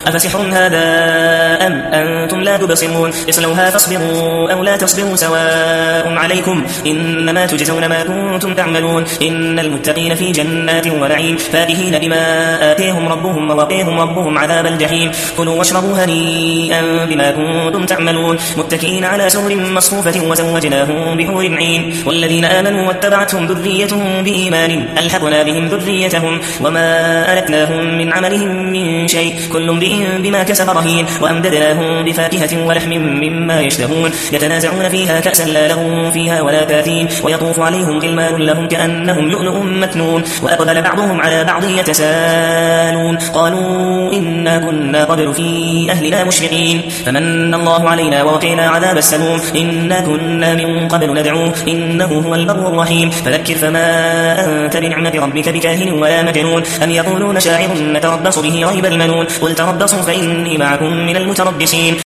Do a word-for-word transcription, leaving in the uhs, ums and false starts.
أفسحر هذا أم أنتم لا تبصرون اصلوها فاصبروا أو لا تصبروا سواء عليكم إنما تجزون ما كنتم تعملون إن المتقين في جنات ونعيم فاكهين بما آتيهم ربهم ووقيهم ربهم عذاب الجحيم كلوا واشربوا هنيئا بما كنتم تعملون متكئين على سرر مصفوفة وزوجناهم بحور عين والذين آمنوا واتبعتهم ذريتهم بإيمان ألحقنا بهم ذريتهم وما ألتناهم من عملهم من شيء كل امرئ بما كسب رهين وأمددناهم بفاكهة ولحم مما يشتهون يتنازعون فيها كأسا لا لغو فيها ولا تاثيم ويطوف عليهم غلمان لهم كأنهم لؤلؤ مكنون وأقبل بعضهم على بعض يتساءلون قالوا إنا كنا قبل في أهلنا مشفقين فمن الله علينا ووقينا عذاب السموم إنا كنا من قبل ندعوه إنه هو البر الرحيم فذكر فما أنت بنعمة ربك بكاهن ولا مجنون أم يقولون شاعر نتربص به ريب المنون قل تربصوا فإني معكم من المتربصين